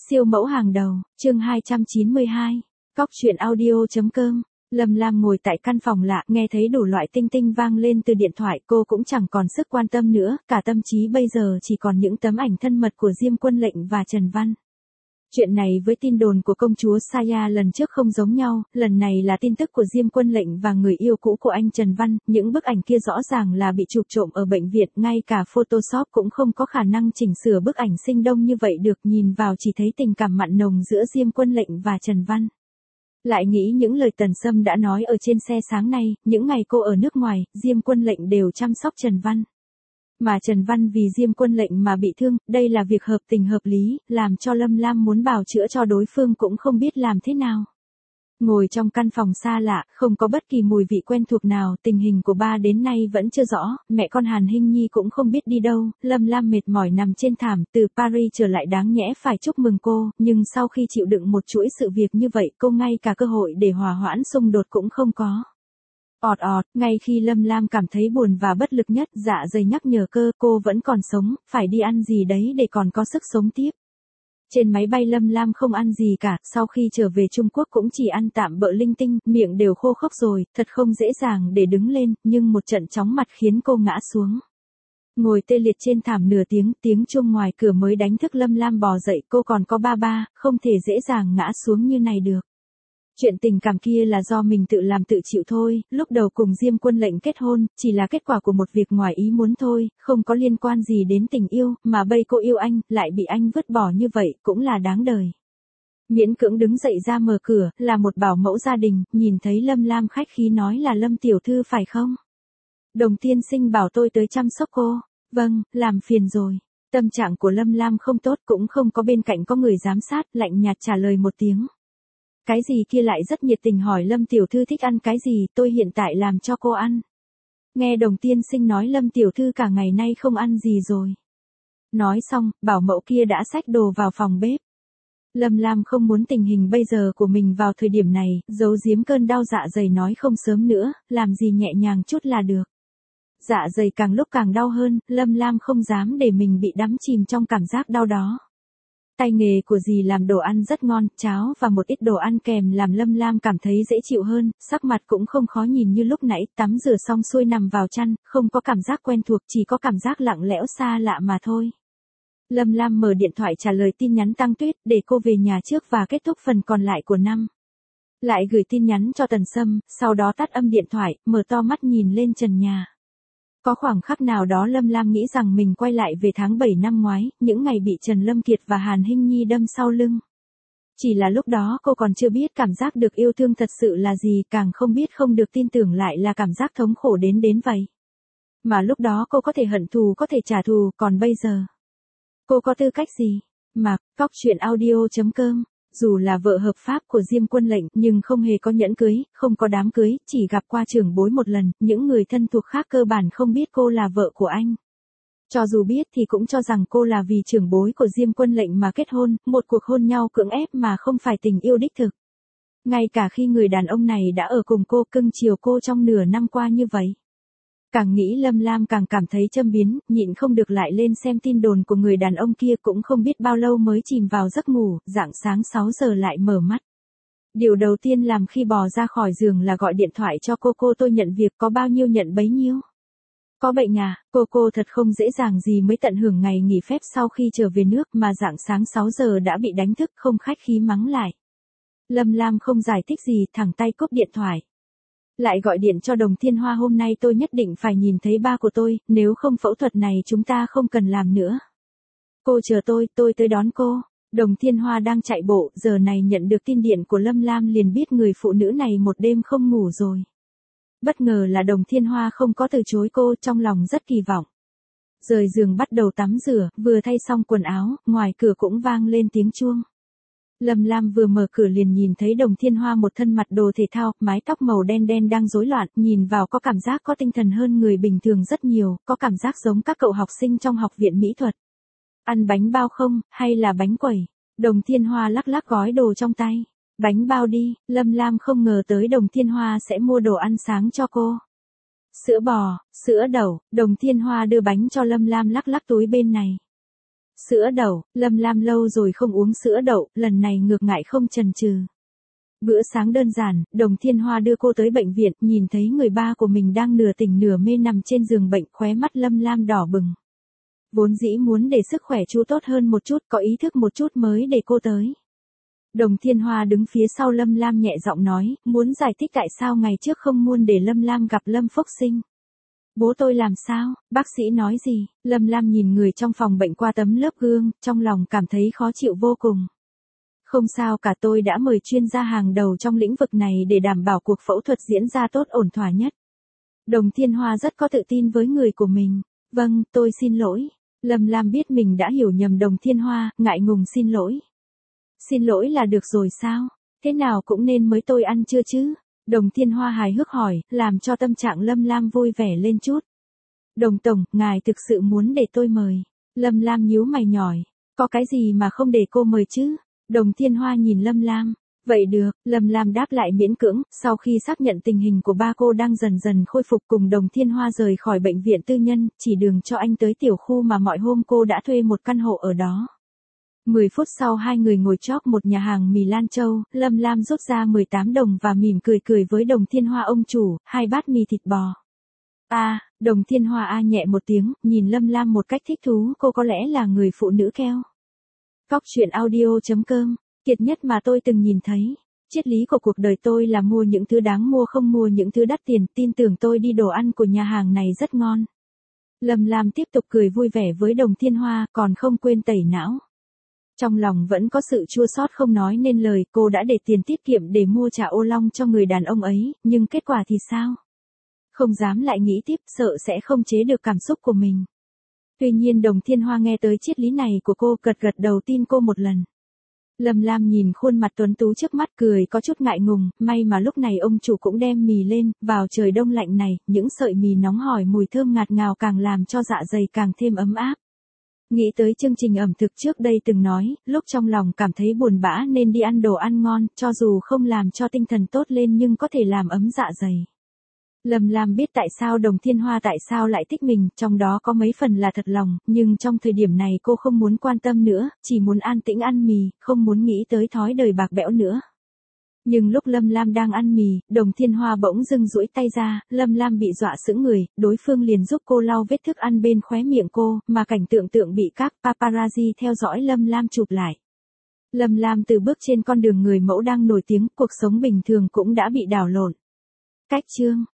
Siêu mẫu hàng đầu, chương 292. Cóc truyện audio.com. Lâm Lam ngồi tại căn phòng lạ, nghe thấy đủ loại tinh tinh vang lên từ điện thoại, cô cũng chẳng còn sức quan tâm nữa, cả tâm trí bây giờ chỉ còn những tấm ảnh thân mật của Diêm Quân Lệnh và Trần Văn. Chuyện này với tin đồn của công chúa Saya lần trước không giống nhau, lần này là tin tức của Diêm Quân Lệnh và người yêu cũ của anh Trần Văn, những bức ảnh kia rõ ràng là bị chụp trộm ở bệnh viện, ngay cả Photoshop cũng không có khả năng chỉnh sửa bức ảnh sinh đông như vậy được, nhìn vào chỉ thấy tình cảm mặn nồng giữa Diêm Quân Lệnh và Trần Văn. Lại nghĩ những lời Tần Sâm đã nói ở trên xe sáng nay, những ngày cô ở nước ngoài, Diêm Quân Lệnh đều chăm sóc Trần Văn. Mà Trần Văn vì Diêm Quân Lệnh mà bị thương, đây là việc hợp tình hợp lý, làm cho Lâm Lam muốn bào chữa cho đối phương cũng không biết làm thế nào. Ngồi trong căn phòng xa lạ, không có bất kỳ mùi vị quen thuộc nào, tình hình của ba đến nay vẫn chưa rõ, mẹ con Hàn Hinh Nhi cũng không biết đi đâu, Lâm Lam mệt mỏi nằm trên thảm, từ Paris trở lại đáng nhẽ phải chúc mừng cô, nhưng sau khi chịu đựng một chuỗi sự việc như vậy, cô ngay cả cơ hội để hòa hoãn xung đột cũng không có. Ngay khi Lâm Lam cảm thấy buồn và bất lực nhất, dạ dày nhắc nhở cô vẫn còn sống, phải đi ăn gì đấy để còn có sức sống tiếp. Trên máy bay Lâm Lam không ăn gì cả, sau khi trở về Trung Quốc cũng chỉ ăn tạm bợ linh tinh, miệng đều khô khốc rồi, thật không dễ dàng để đứng lên, nhưng một trận chóng mặt khiến cô ngã xuống. Ngồi tê liệt trên thảm nửa tiếng chuông ngoài cửa mới đánh thức Lâm Lam bò dậy, cô còn có ba, không thể dễ dàng ngã xuống như này được. Chuyện tình cảm kia là do mình tự làm tự chịu thôi, lúc đầu cùng Diêm Quân Lệnh kết hôn, chỉ là kết quả của một việc ngoài ý muốn thôi, không có liên quan gì đến tình yêu, mà bây cô yêu anh, lại bị anh vứt bỏ như vậy, cũng là đáng đời. Miễn cưỡng đứng dậy ra mở cửa, là một bảo mẫu gia đình, nhìn thấy Lâm Lam khách khí nói là Lâm tiểu thư phải không? Đồng tiên sinh bảo tôi tới chăm sóc cô. Vâng, làm phiền rồi. Tâm trạng của Lâm Lam không tốt, cũng không có bên cạnh có người giám sát, lạnh nhạt trả lời một tiếng. Cái gì kia lại rất nhiệt tình hỏi Lâm tiểu thư thích ăn cái gì, tôi hiện tại làm cho cô ăn. Nghe đồng tiên sinh nói Lâm tiểu thư cả ngày nay không ăn gì rồi. Nói xong, bảo mẫu kia đã xách đồ vào phòng bếp. Lâm Lam không muốn tình hình bây giờ của mình vào thời điểm này, giấu giếm cơn đau dạ dày nói không sớm nữa, làm gì nhẹ nhàng chút là được. Dạ dày càng lúc càng đau hơn, Lâm Lam không dám để mình bị đắm chìm trong cảm giác đau đó. Tay nghề của dì làm đồ ăn rất ngon, cháo và một ít đồ ăn kèm làm Lâm Lam cảm thấy dễ chịu hơn, sắc mặt cũng không khó nhìn như lúc nãy, tắm rửa xong xuôi nằm vào chăn, không có cảm giác quen thuộc, chỉ có cảm giác lặng lẽo xa lạ mà thôi. Lâm Lam mở điện thoại trả lời tin nhắn Tăng Tuyết, để cô về nhà trước và kết thúc phần còn lại của năm. Lại gửi tin nhắn cho Tần Sâm, sau đó tắt âm điện thoại, mở to mắt nhìn lên trần nhà. Có khoảng khắc nào đó Lâm Lam nghĩ rằng mình quay lại về tháng 7 năm ngoái, những ngày bị Trần Lâm Kiệt và Hàn Hinh Nhi đâm sau lưng. Chỉ là lúc đó cô còn chưa biết cảm giác được yêu thương thật sự là gì, càng không biết không được tin tưởng lại là cảm giác thống khổ đến vậy. Mà lúc đó cô có thể hận thù, có thể trả thù, còn bây giờ, cô có tư cách gì? Mà, Cóc truyện audio.com. Dù là vợ hợp pháp của Diêm Quân Lệnh, nhưng không hề có nhẫn cưới, không có đám cưới, chỉ gặp qua trưởng bối một lần, những người thân thuộc khác cơ bản không biết cô là vợ của anh. Cho dù biết thì cũng cho rằng cô là vì trưởng bối của Diêm Quân Lệnh mà kết hôn, một cuộc hôn nhau cưỡng ép mà không phải tình yêu đích thực. Ngay cả khi người đàn ông này đã ở cùng cô, cưng chiều cô trong nửa năm qua như vậy. Càng nghĩ Lâm Lam càng cảm thấy châm biếm, nhịn không được lại lên xem tin đồn của người đàn ông kia, cũng không biết bao lâu mới chìm vào giấc ngủ, rạng sáng 6 giờ lại mở mắt. Điều đầu tiên làm khi bò ra khỏi giường là gọi điện thoại cho cô tôi nhận việc, có bao nhiêu nhận bấy nhiêu. Có bệnh à, cô thật không dễ dàng gì mới tận hưởng ngày nghỉ phép sau khi trở về nước mà rạng sáng 6 giờ đã bị đánh thức, không khách khí mắng lại. Lâm Lam không giải thích gì, thẳng tay cúp điện thoại. Lại gọi điện cho Đồng Thiên Hoa, hôm nay tôi nhất định phải nhìn thấy ba của tôi, nếu không phẫu thuật này chúng ta không cần làm nữa. Cô chờ tôi tới đón cô. Đồng Thiên Hoa đang chạy bộ, giờ này nhận được tin điện của Lâm Lam liền biết người phụ nữ này một đêm không ngủ rồi. Bất ngờ là Đồng Thiên Hoa không có từ chối cô, trong lòng rất kỳ vọng. Rời giường bắt đầu tắm rửa, vừa thay xong quần áo, ngoài cửa cũng vang lên tiếng chuông. Lâm Lam vừa mở cửa liền nhìn thấy Đồng Thiên Hoa một thân mặc đồ thể thao, mái tóc màu đen đang rối loạn, nhìn vào có cảm giác có tinh thần hơn người bình thường rất nhiều, có cảm giác giống các cậu học sinh trong học viện mỹ thuật. Ăn bánh bao không, hay là bánh quẩy? Đồng Thiên Hoa lắc lắc gói đồ trong tay. Bánh bao đi, Lâm Lam không ngờ tới Đồng Thiên Hoa sẽ mua đồ ăn sáng cho cô. Sữa bò, sữa đậu, Đồng Thiên Hoa đưa bánh cho Lâm Lam lắc lắc túi bên này. Sữa đậu, Lâm Lam lâu rồi không uống sữa đậu, lần này ngược ngại không chần chừ. Bữa sáng đơn giản, Đồng Thiên Hoa đưa cô tới bệnh viện, nhìn thấy người ba của mình đang nửa tỉnh nửa mê nằm trên giường bệnh, khóe mắt Lâm Lam đỏ bừng. Vốn dĩ muốn để sức khỏe chú tốt hơn một chút, có ý thức một chút mới để cô tới. Đồng Thiên Hoa đứng phía sau Lâm Lam nhẹ giọng nói, muốn giải thích tại sao ngày trước không muốn để Lâm Lam gặp Lâm Phúc Sinh. Bố tôi làm sao, bác sĩ nói gì? Lâm Lam nhìn người trong phòng bệnh qua tấm lớp gương, trong lòng cảm thấy khó chịu vô cùng. Không sao cả, tôi đã mời chuyên gia hàng đầu trong lĩnh vực này để đảm bảo cuộc phẫu thuật diễn ra tốt ổn thỏa nhất. Đồng Thiên Hoa rất có tự tin với người của mình. Vâng, tôi xin lỗi. Lâm Lam biết mình đã hiểu nhầm Đồng Thiên Hoa, ngại ngùng xin lỗi. Xin lỗi là được rồi sao? Thế nào cũng nên mới tôi ăn chưa chứ? Đồng Thiên Hoa hài hước hỏi, làm cho tâm trạng Lâm Lam vui vẻ lên chút. Đồng tổng, ngài thực sự muốn để tôi mời. Lâm Lam nhíu mày nhỏi. Có cái gì mà không để cô mời chứ? Đồng Thiên Hoa nhìn Lâm Lam. Vậy được, Lâm Lam đáp lại miễn cưỡng, sau khi xác nhận tình hình của ba cô đang dần dần khôi phục cùng Đồng Thiên Hoa rời khỏi bệnh viện tư nhân, chỉ đường cho anh tới tiểu khu mà mọi hôm cô đã thuê một căn hộ ở đó. 10 phút sau hai người ngồi chóp một nhà hàng mì Lan Châu, Lâm Lam rút ra 18 đồng và mỉm cười với Đồng Thiên Hoa ông chủ, 2 bát mì thịt bò. Đồng Thiên Hoa nhẹ một tiếng, nhìn Lâm Lam một cách thích thú, cô có lẽ là người phụ nữ keo. Cóc truyện audio.com, kiệt nhất mà tôi từng nhìn thấy. Triết lý của cuộc đời tôi là mua những thứ đáng mua không mua những thứ đắt tiền, tin tưởng tôi đi, đồ ăn của nhà hàng này rất ngon. Lâm Lam tiếp tục cười vui vẻ với Đồng Thiên Hoa, còn không quên tẩy não. Trong lòng vẫn có sự chua xót không nói nên lời, cô đã để tiền tiết kiệm để mua trà ô long cho người đàn ông ấy, nhưng kết quả thì sao? Không dám lại nghĩ tiếp, sợ sẽ không chế được cảm xúc của mình. Tuy nhiên Đồng Thiên Hoa nghe tới triết lý này của cô, gật đầu tin cô một lần. Lâm Lam nhìn khuôn mặt tuấn tú trước mắt cười có chút ngại ngùng, may mà lúc này ông chủ cũng đem mì lên, vào trời đông lạnh này, những sợi mì nóng hổi mùi thơm ngạt ngào càng làm cho dạ dày càng thêm ấm áp. Nghĩ tới chương trình ẩm thực trước đây từng nói, lúc trong lòng cảm thấy buồn bã nên đi ăn đồ ăn ngon, cho dù không làm cho tinh thần tốt lên nhưng có thể làm ấm dạ dày. Lâm Lam biết tại sao Đồng Thiên Hoa tại sao lại thích mình, trong đó có mấy phần là thật lòng, nhưng trong thời điểm này cô không muốn quan tâm nữa, chỉ muốn an tĩnh ăn mì, không muốn nghĩ tới thói đời bạc bẽo nữa. Nhưng lúc Lâm Lam đang ăn mì, Đồng Thiên Hoa bỗng dưng duỗi tay ra, Lâm Lam bị dọa sững người, đối phương liền giúp cô lau vết thức ăn bên khóe miệng cô, mà cảnh tượng bị các paparazzi theo dõi Lâm Lam chụp lại. Lâm Lam từ bước trên con đường người mẫu đang nổi tiếng, cuộc sống bình thường cũng đã bị đảo lộn. Cách chương